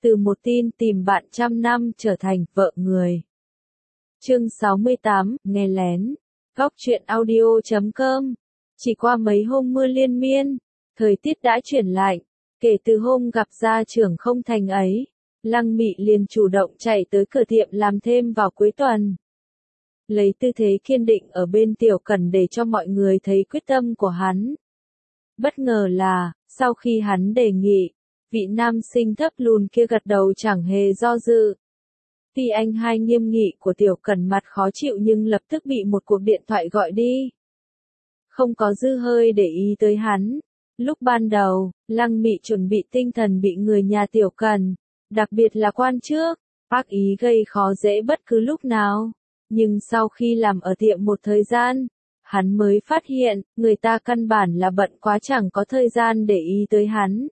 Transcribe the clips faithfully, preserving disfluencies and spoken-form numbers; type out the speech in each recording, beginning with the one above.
Từ một tin tìm bạn trăm năm trở thành vợ người. Chương sáu mươi tám, nghe lén. Góc truyện audio chấm com. Chỉ qua mấy hôm mưa liên miên, thời tiết đã chuyển lạnh. Kể từ hôm gặp gia trưởng không thành ấy, Lăng Mị liền chủ động chạy tới cửa tiệm làm thêm vào cuối tuần. Lấy tư thế kiên định ở bên Tiểu Cẩn để cho mọi người thấy quyết tâm của hắn. Bất ngờ là, sau khi hắn đề nghị, vị nam sinh thấp lùn kia gật đầu chẳng hề do dự. Tuy anh hai nghiêm nghị của Tiểu Cẩn mặt khó chịu nhưng lập tức bị một cuộc điện thoại gọi đi. Không có dư hơi để ý tới hắn. Lúc ban đầu, Lăng Mị chuẩn bị tinh thần bị người nhà Tiểu Cẩn, đặc biệt là quan trước, ác ý gây khó dễ bất cứ lúc nào. Nhưng sau khi làm ở tiệm một thời gian, hắn mới phát hiện, người ta căn bản là bận quá chẳng có thời gian để ý tới hắn.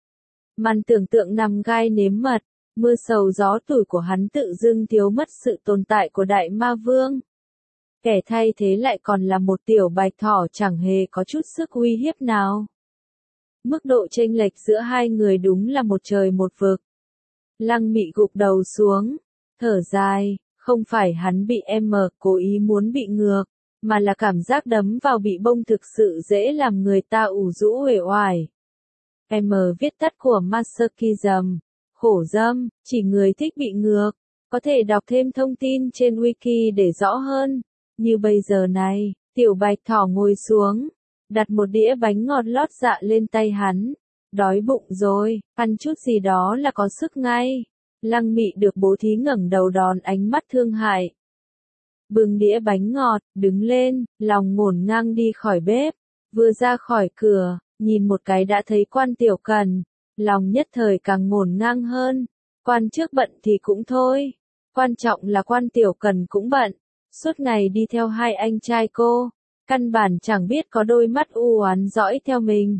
Màn tưởng tượng nằm gai nếm mật, mưa sầu gió tủi của hắn tự dưng thiếu mất sự tồn tại của đại ma vương. Kẻ thay thế lại còn là một tiểu bạch thỏ chẳng hề có chút sức uy hiếp nào. Mức độ chênh lệch giữa hai người đúng là một trời một vực. Lăng Mị gục đầu xuống, thở dài, không phải hắn bị em cố ý muốn bị ngược, mà là cảm giác đấm vào bị bông thực sự dễ làm người ta ủ rũ uể oải. M viết tắt của masochism, khổ dâm, chỉ người thích bị ngược, có thể đọc thêm thông tin trên wiki để rõ hơn. Như bây giờ này, tiểu bạch thỏ ngồi xuống, đặt một đĩa bánh ngọt lót dạ lên tay hắn. Đói bụng rồi, ăn chút gì đó là có sức ngay. Lăng Mị được bố thí ngẩng đầu đón ánh mắt thương hại. Bưng đĩa bánh ngọt, đứng lên, lòng ngổn ngang đi khỏi bếp. Vừa ra khỏi cửa, nhìn một cái đã thấy quan Tiểu Cẩn, lòng nhất thời càng ngổn ngang hơn. Quan trước bận thì cũng thôi, quan trọng là quan Tiểu Cẩn cũng bận, suốt ngày đi theo hai anh trai cô, căn bản chẳng biết có đôi mắt u oán dõi theo mình.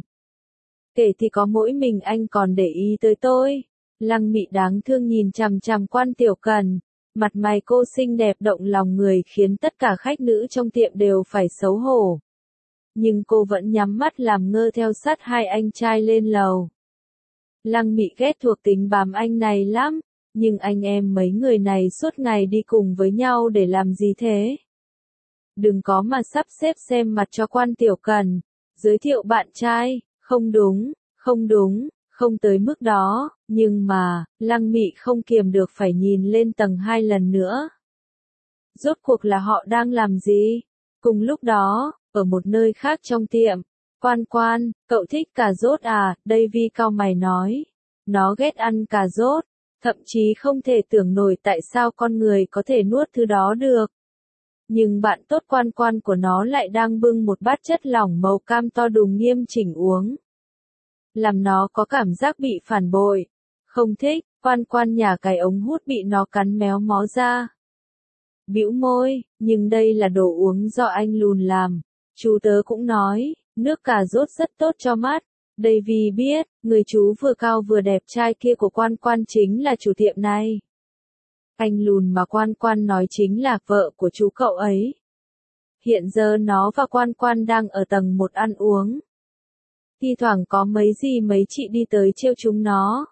Kể thì có mỗi mình anh còn để ý tới tôi. Lăng Mị đáng thương nhìn chằm chằm quan Tiểu Cẩn, mặt mày cô xinh đẹp động lòng người khiến tất cả khách nữ trong tiệm đều phải xấu hổ. Nhưng cô vẫn nhắm mắt làm ngơ theo sát hai anh trai lên lầu. Lăng Mị ghét thuộc tính bám anh này lắm, nhưng anh em mấy người này suốt ngày đi cùng với nhau để làm gì thế? Đừng có mà sắp xếp xem mặt cho quan Tiểu Cẩn, giới thiệu bạn trai, không đúng, không đúng, không tới mức đó, nhưng mà, Lăng Mị không kiềm được phải nhìn lên tầng hai lần nữa. Rốt cuộc là họ đang làm gì? Cùng lúc đó, ở một nơi khác trong tiệm, Quan Quan, cậu thích cà rốt à? Davy cau mày nói. Nó ghét ăn cà rốt, thậm chí không thể tưởng nổi tại sao con người có thể nuốt thứ đó được. Nhưng bạn tốt Quan Quan của nó lại đang bưng một bát chất lỏng màu cam to đùng nghiêm chỉnh uống. Làm nó có cảm giác bị phản bội. Không thích, Quan Quan nhả cái ống hút bị nó cắn méo mó ra. Bĩu môi, nhưng đây là đồ uống do anh lùn làm. Chú tớ cũng nói, nước cà rốt rất tốt cho mắt. Davy biết, người chú vừa cao vừa đẹp trai kia của Quan Quan chính là chủ tiệm này. Anh lùn mà Quan Quan nói chính là vợ của chú cậu ấy. Hiện giờ nó và Quan Quan đang ở tầng một ăn uống. Thi thoảng có mấy gì mấy chị đi tới trêu chúng nó.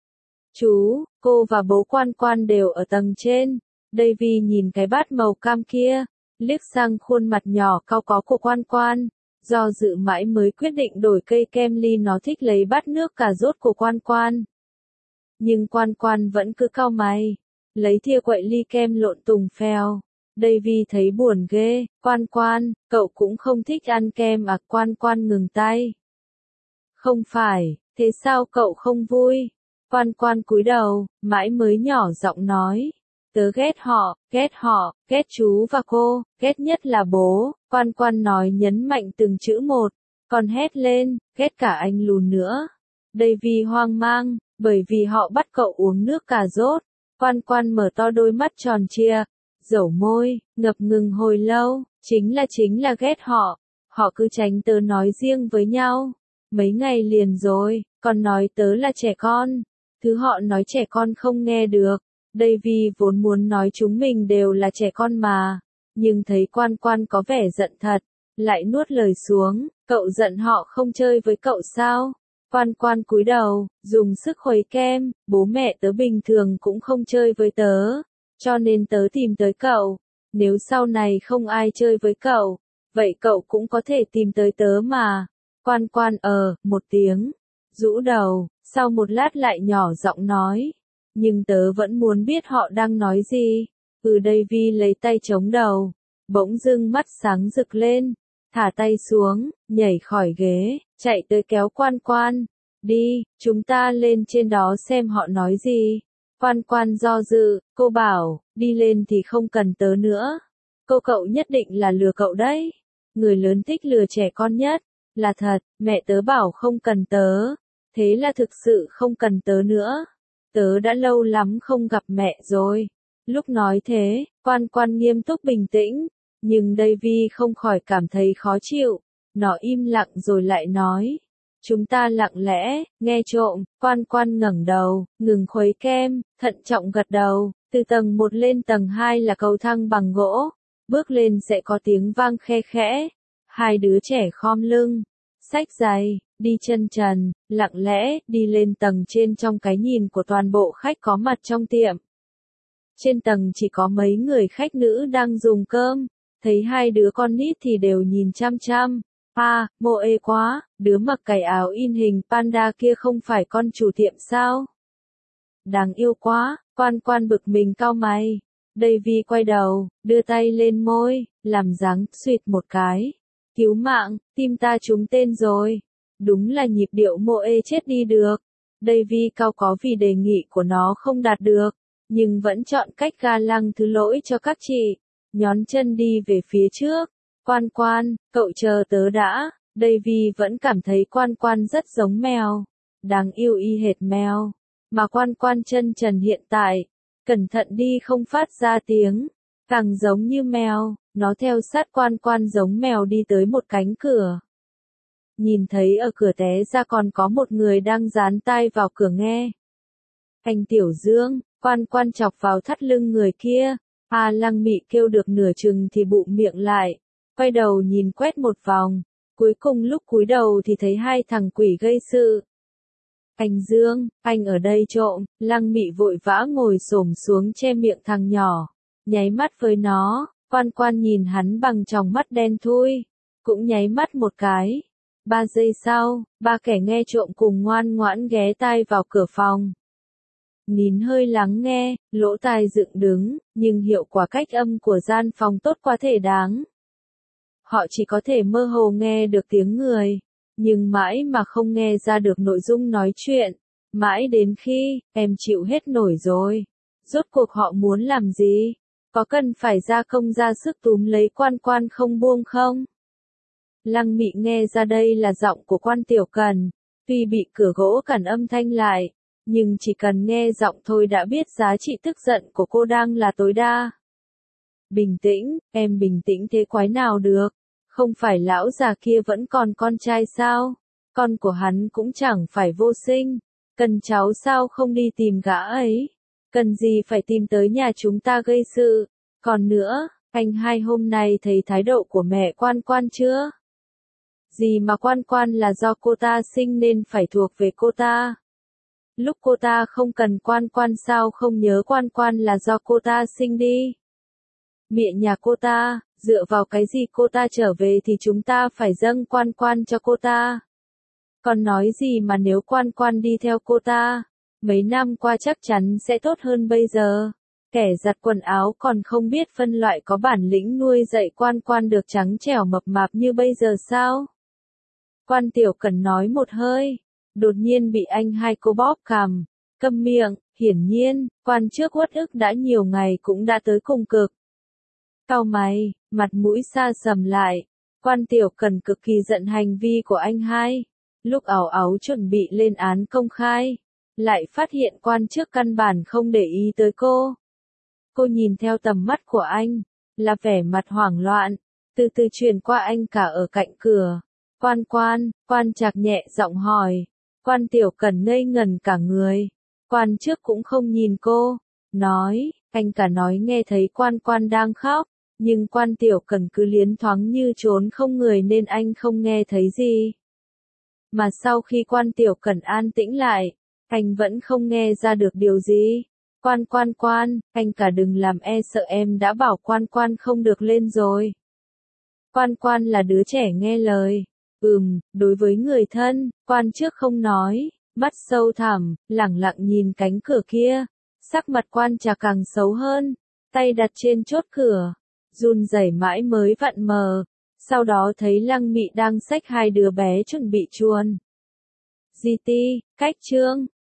Chú, cô và bố Quan Quan đều ở tầng trên. Davy nhìn cái bát màu cam kia, liếc sang khuôn mặt nhỏ cau có của Quan Quan, do dự mãi mới quyết định đổi cây kem ly nó thích lấy bát nước cà rốt của Quan Quan. Nhưng Quan Quan vẫn cứ cau mày, lấy thìa quậy ly kem lộn tùng phèo. Davy thấy buồn ghê, Quan Quan, cậu cũng không thích ăn kem à? Quan Quan ngừng tay. Không phải, thế sao cậu không vui? Quan Quan cúi đầu, mãi mới nhỏ giọng nói. Tớ ghét họ, ghét họ, ghét chú và cô, ghét nhất là bố. Quan Quan nói nhấn mạnh từng chữ một, còn hét lên, ghét cả anh lùn nữa. Davy hoang mang, bởi vì họ bắt cậu uống nước cà rốt. Quan Quan mở to đôi mắt tròn trịa, dẩu môi, ngập ngừng hồi lâu, chính là chính là ghét họ. Họ cứ tránh tớ nói riêng với nhau. Mấy ngày liền rồi, còn nói tớ là trẻ con. Thứ họ nói trẻ con không nghe được. Davy vốn muốn nói chúng mình đều là trẻ con mà. Nhưng thấy Quan Quan có vẻ giận thật, lại nuốt lời xuống. Cậu giận họ không chơi với cậu sao? Quan Quan cúi đầu, dùng sức khuấy kem, bố mẹ tớ bình thường cũng không chơi với tớ, cho nên tớ tìm tới cậu. Nếu sau này không ai chơi với cậu, vậy cậu cũng có thể tìm tới tớ mà. Quan Quan ờ, một tiếng, rũ đầu, sau một lát lại nhỏ giọng nói. Nhưng tớ vẫn muốn biết họ đang nói gì. Ừ Davy lấy tay chống đầu, bỗng dưng mắt sáng rực lên, thả tay xuống, nhảy khỏi ghế, chạy tới kéo Quan Quan. Đi, chúng ta lên trên đó xem họ nói gì. Quan Quan do dự, cô bảo, đi lên thì không cần tớ nữa. Cô cậu nhất định là lừa cậu đấy. Người lớn thích lừa trẻ con nhất. Là thật, mẹ tớ bảo không cần tớ. Thế là thực sự không cần tớ nữa. Tớ đã lâu lắm không gặp mẹ rồi. Lúc nói thế, Quan Quan nghiêm túc bình tĩnh. Nhưng Davy không khỏi cảm thấy khó chịu. Nó im lặng rồi lại nói. Chúng ta lặng lẽ, nghe trộm. Quan Quan ngẩng đầu, ngừng khuấy kem, thận trọng gật đầu. Từ tầng một lên tầng hai là cầu thang bằng gỗ. Bước lên sẽ có tiếng vang khe khẽ. Hai đứa trẻ khom lưng, xách giày, đi chân trần, lặng lẽ, đi lên tầng trên trong cái nhìn của toàn bộ khách có mặt trong tiệm. Trên tầng chỉ có mấy người khách nữ đang dùng cơm, thấy hai đứa con nít thì đều nhìn chăm chăm. À, mô ê quá, đứa mặc cái áo in hình panda kia không phải con chủ tiệm sao? Đáng yêu quá, Quan Quan bực mình cau mày. Davy quay đầu, đưa tay lên môi, làm dáng suýt một cái. Cứu mạng, tim ta trúng tên rồi. Đúng là nhịp điệu mô ê chết đi được. Davy cau có vì đề nghị của nó không đạt được, nhưng vẫn chọn cách ga lăng thứ lỗi cho các chị. Nhón chân đi về phía trước. Quan Quan, cậu chờ tớ đã. Davy vẫn cảm thấy Quan Quan rất giống mèo. Đáng yêu y hệt mèo. Mà Quan Quan chân trần hiện tại, cẩn thận đi không phát ra tiếng, càng giống như mèo. Nó theo sát Quan Quan giống mèo đi tới một cánh cửa. Nhìn thấy ở cửa té ra còn có một người đang dán tai vào cửa nghe. Anh Tiểu Dương, Quan Quan chọc vào thắt lưng người kia. A Lăng Mị kêu được nửa chừng thì bụm miệng lại, quay đầu nhìn quét một vòng. Cuối cùng lúc cúi đầu thì thấy hai thằng quỷ gây sự. Anh Dương, anh ở đây trộm. Lăng Mị vội vã ngồi xổm xuống che miệng thằng nhỏ, nháy mắt với nó. Quan Quan nhìn hắn bằng tròng mắt đen thui, cũng nháy mắt một cái. Ba giây sau, ba kẻ nghe trộm cùng ngoan ngoãn ghé tai vào cửa phòng. Nín hơi lắng nghe, lỗ tai dựng đứng, nhưng hiệu quả cách âm của gian phòng tốt quá thể đáng. Họ chỉ có thể mơ hồ nghe được tiếng người, nhưng mãi mà không nghe ra được nội dung nói chuyện. Mãi đến khi, em chịu hết nổi rồi. Rốt cuộc họ muốn làm gì? Có cần phải ra công ra sức túm lấy Quan Quan không buông không? Lăng Mị nghe ra đây là giọng của Quan Tiểu Cần. Tuy bị cửa gỗ cản âm thanh lại, nhưng chỉ cần nghe giọng thôi đã biết giá trị tức giận của cô đang là tối đa. Bình tĩnh, em bình tĩnh thế quái nào được? Không phải lão già kia vẫn còn con trai sao? Con của hắn cũng chẳng phải vô sinh. Cần cháu sao không đi tìm gã ấy? Cần gì phải tìm tới nhà chúng ta gây sự? Còn nữa, anh hai hôm nay thấy thái độ của mẹ Quan Quan chưa? Gì mà Quan Quan là do cô ta sinh nên phải thuộc về cô ta. Lúc cô ta không cần Quan Quan sao không nhớ Quan Quan là do cô ta sinh đi. Mẹ nhà cô ta, dựa vào cái gì cô ta trở về thì chúng ta phải dâng Quan Quan cho cô ta. Còn nói gì mà nếu Quan Quan đi theo cô ta, mấy năm qua chắc chắn sẽ tốt hơn bây giờ. Kẻ giặt quần áo còn không biết phân loại có bản lĩnh nuôi dạy Quan Quan được trắng trẻo mập mạp như bây giờ sao? Quan Tiểu Cần nói một hơi, đột nhiên bị anh hai cô bóp cằm, câm miệng. Hiển nhiên, quan trước uất ức đã nhiều ngày cũng đã tới cùng cực. Cau mày, mặt mũi xa sầm lại. Quan Tiểu Cần cực kỳ giận hành vi của anh hai. Lúc ảo áo chuẩn bị lên án công khai, lại phát hiện quan trước căn bản không để ý tới cô. Cô nhìn theo tầm mắt của anh, là vẻ mặt hoảng loạn, từ từ chuyển qua anh cả ở cạnh cửa. Quan Quan, Quan Trạc nhẹ giọng hỏi. Quan Tiểu Cần ngây ngần cả người. Quan trước cũng không nhìn cô, nói, anh cả nói nghe thấy Quan Quan đang khóc, nhưng Quan Tiểu Cần cứ liến thoáng như trốn không người nên anh không nghe thấy gì. Mà sau khi quan tiểu cẩn an tĩnh lại, anh vẫn không nghe ra được điều gì. Quan quan quan, anh cả đừng làm e sợ em đã bảo quan quan không được lên rồi. Quan quan là đứa trẻ nghe lời. Ừm, đối với người thân, quan trước không nói, mắt sâu thẳm, lẳng lặng nhìn cánh cửa kia. Sắc mặt quan trà càng xấu hơn, tay đặt trên chốt cửa, run rẩy mãi mới vặn mờ. Sau đó thấy Lăng Mị đang xách hai đứa bé chuẩn bị chuồn. Di ti, cách trương,